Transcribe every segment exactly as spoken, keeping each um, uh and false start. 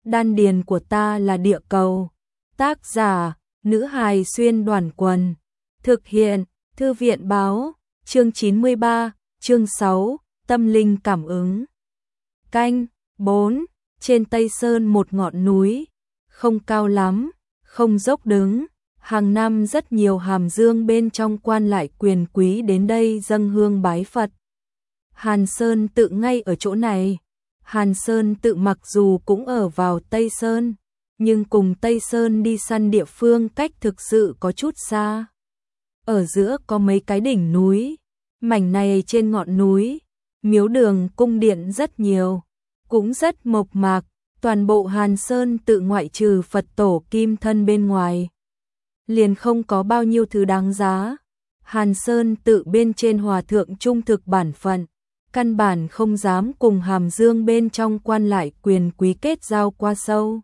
Đan điền của ta là địa cầu. Tác giả, nữ hài xuyên đoàn quần. Thực hiện, thư viện báo, chương chín mươi ba, chương sáu, tâm linh cảm ứng. Canh, bốn, trên Tây Sơn một ngọn núi, không cao lắm, không dốc đứng, hàng năm rất nhiều hàm dương bên trong quan lại quyền quý đến đây dâng hương bái Phật. Hàn Sơn tự ngay ở chỗ này. Hàn Sơn tự mặc dù cũng ở vào Tây Sơn, nhưng cùng Tây Sơn đi săn địa phương cách thực sự có chút xa. Ở giữa có mấy cái đỉnh núi, mảnh này trên ngọn núi, miếu đường cung điện rất nhiều, cũng rất mộc mạc, toàn bộ Hàn Sơn tự ngoại trừ Phật tổ kim thân bên ngoài, liền không có bao nhiêu thứ đáng giá. Hàn Sơn tự bên trên hòa thượng trung thực bản phận, căn bản không dám cùng hàm dương bên trong quan lại quyền quý kết giao qua sâu.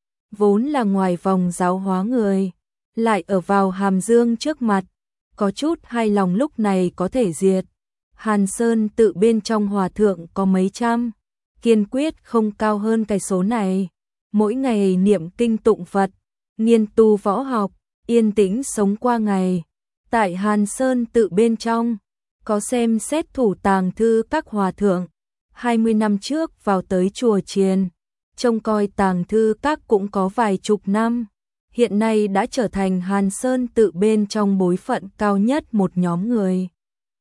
Vốn là ngoài vòng giáo hóa người, lại ở vào hàm dương trước mặt, có chút hai lòng lúc này có thể diệt. Hàn Sơn tự bên trong hòa thượng có mấy trăm, kiên quyết không cao hơn cái số này. Mỗi ngày niệm kinh tụng Phật, nghiên tu võ học, yên tĩnh sống qua ngày. Tại Hàn Sơn tự bên trong, có xem xét thủ tàng thư các hòa thượng. hai mươi năm trước vào tới chùa chiền, trông coi tàng thư các cũng có vài chục năm. Hiện nay đã trở thành Hàn Sơn tự bên trong bối phận cao nhất một nhóm người.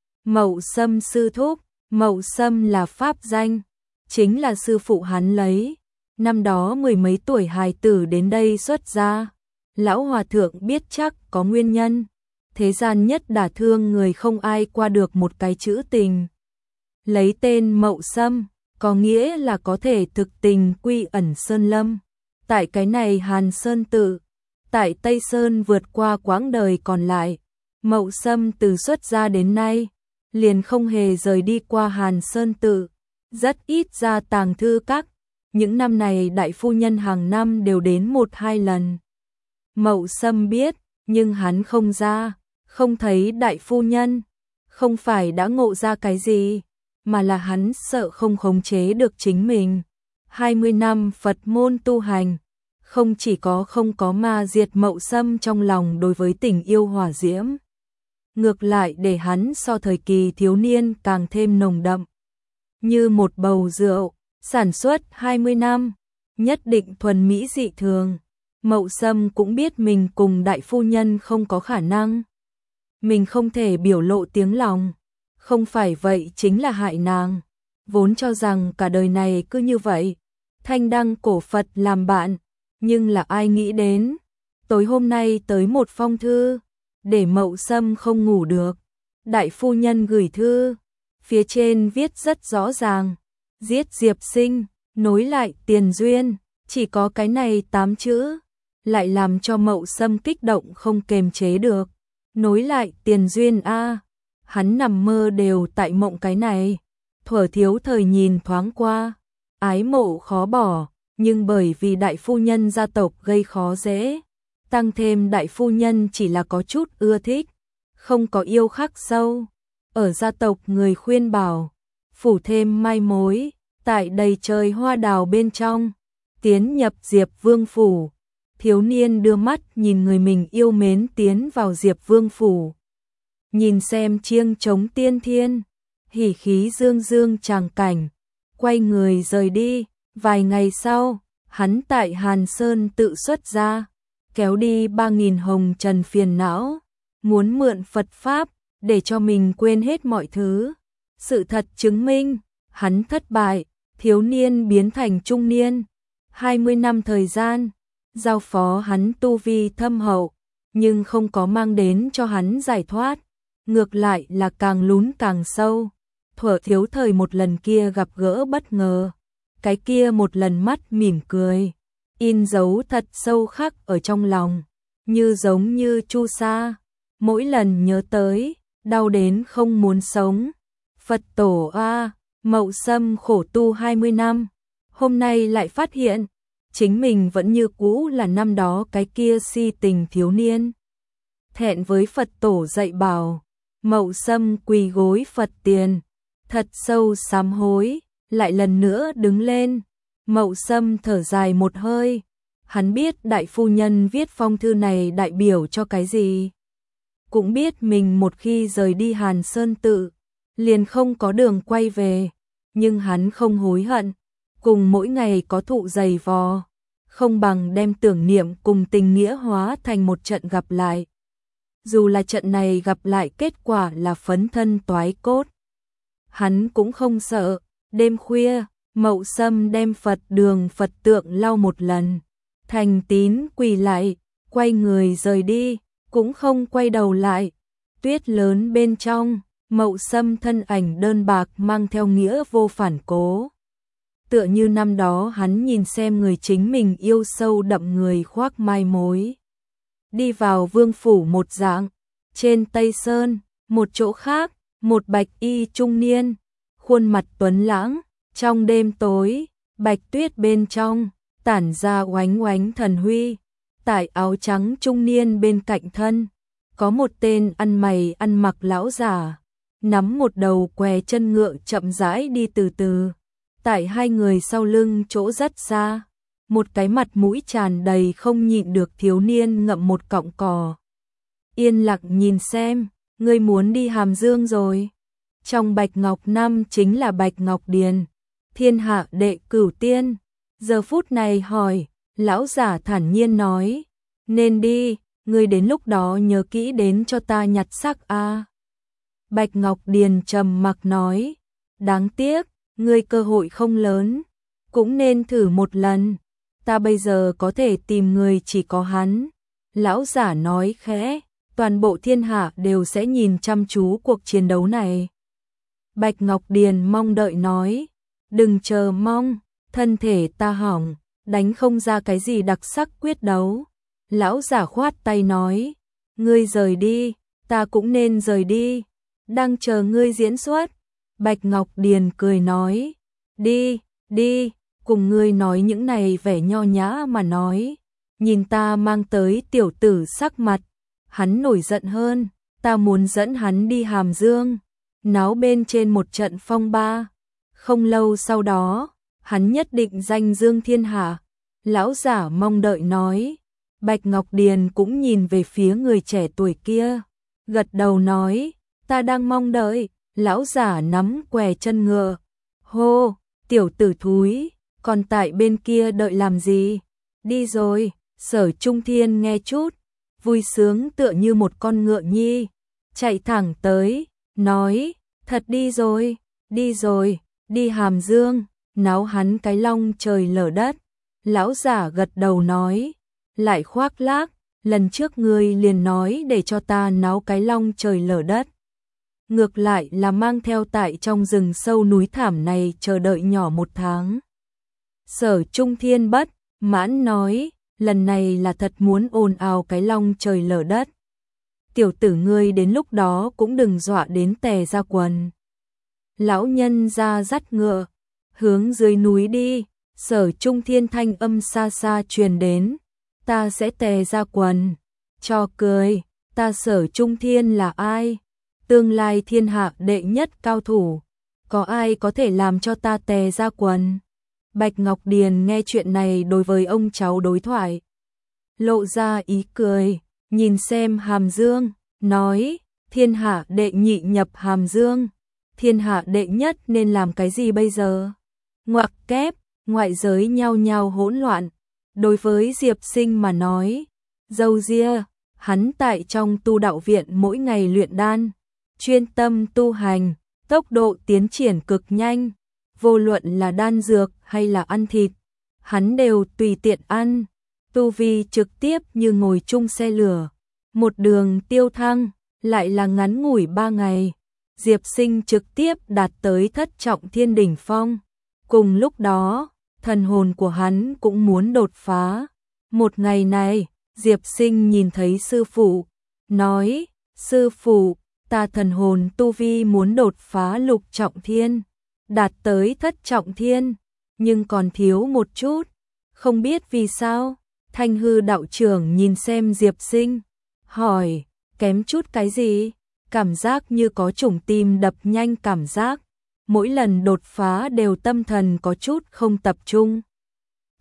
Mậu Sâm sư thúc, Mậu Sâm là pháp danh, chính là sư phụ hắn lấy. Năm đó mười mấy tuổi hài tử đến đây xuất gia. Lão hòa thượng biết chắc có nguyên nhân. Thế gian nhất đả thương người không ai qua được một cái chữ tình. Lấy tên Mậu Sâm, có nghĩa là có thể thực tình quy ẩn sơn lâm. Tại cái này Hàn Sơn tự, tại Tây Sơn vượt qua quãng đời còn lại, Mậu Sâm từ xuất gia đến nay, liền không hề rời đi qua Hàn Sơn tự, rất ít ra tàng thư các. Những năm này đại phu nhân hàng năm đều đến một hai lần. Mậu Sâm biết, nhưng hắn không ra, không thấy đại phu nhân, không phải đã ngộ ra cái gì, mà là hắn sợ không khống chế được chính mình. hai mươi năm Phật môn tu hành, không chỉ có không có ma diệt Mậu Sâm trong lòng đối với tình yêu hỏa diễm, ngược lại để hắn so thời kỳ thiếu niên càng thêm nồng đậm. Như một bầu rượu, sản xuất hai mươi năm, nhất định thuần mỹ dị thường. Mậu Sâm cũng biết mình cùng đại phu nhân không có khả năng. Mình không thể biểu lộ tiếng lòng, không phải vậy chính là hại nàng. Vốn cho rằng cả đời này cứ như vậy, thanh đăng cổ Phật làm bạn, nhưng là ai nghĩ đến, tối hôm nay tới một phong thư, để Mậu Sâm không ngủ được. Đại phu nhân gửi thư, phía trên viết rất rõ ràng, giết Diệp Sinh, nối lại tiền duyên, chỉ có cái này tám chữ, lại làm cho Mậu Sâm kích động không kềm chế được. Nối lại tiền duyên a, hắn nằm mơ đều tại mộng cái này. Thuở thiếu thời nhìn thoáng qua, ái mộ khó bỏ, nhưng bởi vì đại phu nhân gia tộc gây khó dễ, tăng thêm đại phu nhân chỉ là có chút ưa thích, không có yêu khắc sâu. Ở gia tộc người khuyên bảo, phủ thêm mai mối, tại đầy trời hoa đào bên trong, tiến nhập Diệp Vương phủ. Thiếu niên đưa mắt nhìn người mình yêu mến tiến vào Diệp Vương phủ. Nhìn xem chiêng trống tiên thiên, hỉ khí dương dương tràng cảnh, quay người rời đi. Vài ngày sau, hắn tại Hàn Sơn tự xuất ra, kéo đi ba nghìn hồng trần phiền não, muốn mượn Phật Pháp, để cho mình quên hết mọi thứ. Sự thật chứng minh, hắn thất bại, thiếu niên biến thành trung niên. hai mươi năm thời gian, giao phó hắn tu vi thâm hậu, nhưng không có mang đến cho hắn giải thoát, ngược lại là càng lún càng sâu. Thuở thiếu thời một lần kia gặp gỡ bất ngờ, cái kia một lần mắt mỉm cười, in dấu thật sâu khắc ở trong lòng, như giống như chu sa, mỗi lần nhớ tới, đau đến không muốn sống. Phật tổ a, Mậu Sâm khổ tu hai mươi năm, hôm nay lại phát hiện, chính mình vẫn như cũ là năm đó cái kia si tình thiếu niên. Thẹn với Phật tổ dạy bảo, Mậu Sâm quỳ gối Phật tiền, thật sâu sám hối, lại lần nữa đứng lên, Mậu Sâm thở dài một hơi, hắn biết đại phu nhân viết phong thư này đại biểu cho cái gì. Cũng biết mình một khi rời đi Hàn Sơn Tự, liền không có đường quay về, nhưng hắn không hối hận, cùng mỗi ngày có thụ giày vò, không bằng đem tưởng niệm cùng tình nghĩa hóa thành một trận gặp lại. Dù là trận này gặp lại kết quả là phấn thân toái cốt, hắn cũng không sợ. Đêm khuya, Mậu Sâm đem Phật đường Phật tượng lau một lần, thành tín quỳ lại, quay người rời đi, cũng không quay đầu lại. Tuyết lớn bên trong, Mậu Sâm thân ảnh đơn bạc mang theo nghĩa vô phản cố. Tựa như năm đó hắn nhìn xem người chính mình yêu sâu đậm người khoác mai mối. Đi vào vương phủ một dạng, trên Tây Sơn, một chỗ khác, một bạch y trung niên, khuôn mặt tuấn lãng, trong đêm tối, bạch tuyết bên trong, tản ra oánh oánh thần huy. Tại áo trắng trung niên bên cạnh thân, có một tên ăn mày ăn mặc lão giả, nắm một đầu què chân ngựa chậm rãi đi từ từ. Tại hai người sau lưng chỗ rất xa, một cái mặt mũi tràn đầy không nhịn được thiếu niên ngậm một cọng cỏ. Yên lặng nhìn xem, ngươi muốn đi Hàm Dương rồi. Trong Bạch Ngọc Năm chính là Bạch Ngọc Điền, thiên hạ đệ cửu tiên. Giờ phút này hỏi, lão giả thản nhiên nói, nên đi, ngươi đến lúc đó nhớ kỹ đến cho ta nhặt xác a. Bạch Ngọc Điền trầm mặc nói, đáng tiếc, ngươi cơ hội không lớn, cũng nên thử một lần, ta bây giờ có thể tìm người chỉ có hắn. Lão giả nói khẽ, toàn bộ thiên hạ đều sẽ nhìn chăm chú cuộc chiến đấu này. Bạch Ngọc Điền mong đợi nói, đừng chờ mong, thân thể ta hỏng, đánh không ra cái gì đặc sắc quyết đấu. Lão giả khoát tay nói, ngươi rời đi, ta cũng nên rời đi, đang chờ ngươi diễn xuất. Bạch Ngọc Điền cười nói, đi, đi, cùng ngươi nói những này vẻ nho nhã mà nói. Nhìn ta mang tới tiểu tử sắc mặt, hắn nổi giận hơn, ta muốn dẫn hắn đi Hàm Dương, náo bên trên một trận phong ba. Không lâu sau đó, hắn nhất định danh dương thiên hạ. Lão giả mong đợi nói. Bạch Ngọc Điền cũng nhìn về phía người trẻ tuổi kia, gật đầu nói, ta đang mong đợi. Lão giả nắm què chân ngựa, hô, tiểu tử thúi, còn tại bên kia đợi làm gì? Đi rồi. Sở Trung Thiên nghe chút, vui sướng tựa như một con ngựa nhi, chạy thẳng tới, nói, thật đi rồi, đi rồi, đi Hàm Dương, náo hắn cái long trời lở đất. Lão giả gật đầu nói, lại khoác lác, lần trước ngươi liền nói để cho ta náo cái long trời lở đất. Ngược lại là mang theo tại trong rừng sâu núi thảm này chờ đợi nhỏ một tháng. Sở Trung Thiên bất mãn nói, lần này là thật muốn ồn ào cái long trời lở đất. Tiểu tử ngươi đến lúc đó cũng đừng dọa đến tè ra quần. Lão nhân ra dắt ngựa, hướng dưới núi đi. Sở Trung Thiên thanh âm xa xa truyền đến, ta sẽ tè ra quần. Cho cười, ta Sở Trung Thiên là ai? Tương lai thiên hạ đệ nhất cao thủ, có ai có thể làm cho ta tè ra quần? Bạch Ngọc Điền nghe chuyện này đối với ông cháu đối thoại, lộ ra ý cười, nhìn xem Hàm Dương, nói, thiên hạ đệ nhị nhập Hàm Dương, thiên hạ đệ nhất nên làm cái gì bây giờ? Ngoặc kép, ngoại giới nhao nhao hỗn loạn, đối với Diệp Sinh mà nói, dâu ria, hắn tại trong tu đạo viện mỗi ngày luyện đan, chuyên tâm tu hành, tốc độ tiến triển cực nhanh, vô luận là đan dược hay là ăn thịt, hắn đều tùy tiện ăn, tu vi trực tiếp như ngồi chung xe lửa, một đường tiêu thăng, lại là ngắn ngủi ba ngày, Diệp Sinh trực tiếp đạt tới thất trọng thiên đỉnh phong. Cùng lúc đó, thần hồn của hắn cũng muốn đột phá. Một ngày này, Diệp Sinh nhìn thấy sư phụ, nói, sư phụ, ta thần hồn tu vi muốn đột phá lục trọng thiên, đạt tới thất trọng thiên, nhưng còn thiếu một chút, không biết vì sao. Thanh Hư đạo trưởng nhìn xem Diệp Sinh, hỏi, kém chút cái gì? Cảm giác như có trùng tim đập nhanh cảm giác, mỗi lần đột phá đều tâm thần có chút không tập trung.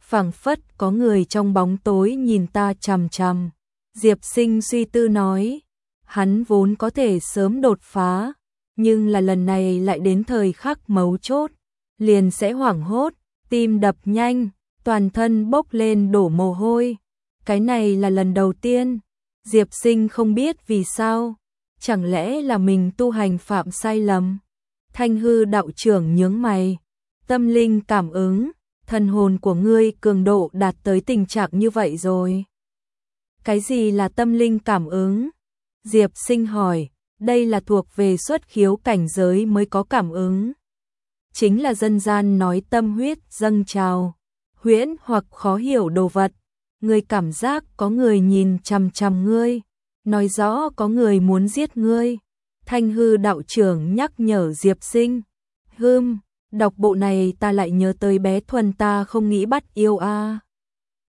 phảng phất có người trong bóng tối nhìn ta chằm chằm. Diệp Sinh suy tư nói, hắn vốn có thể sớm đột phá, nhưng là lần này lại đến thời khắc mấu chốt, liền sẽ hoảng hốt, tim đập nhanh, toàn thân bốc lên đổ mồ hôi. Cái này là lần đầu tiên. Diệp Sinh không biết vì sao, chẳng lẽ là mình tu hành phạm sai lầm. Thanh hư đạo trưởng nhướng mày, tâm linh cảm ứng, thần hồn của ngươi cường độ đạt tới tình trạng như vậy rồi. Cái gì là tâm linh cảm ứng? Diệp Sinh hỏi, đây là thuộc về xuất khiếu cảnh giới mới có cảm ứng. Chính là dân gian nói tâm huyết dâng trào, huyễn hoặc khó hiểu đồ vật. Ngươi cảm giác có người nhìn chằm chằm ngươi, nói rõ có người muốn giết ngươi. Thanh hư đạo trưởng nhắc nhở Diệp Sinh. Hừm, đọc bộ này ta lại nhớ tới bé Thuần ta không nghĩ bắt yêu a. À.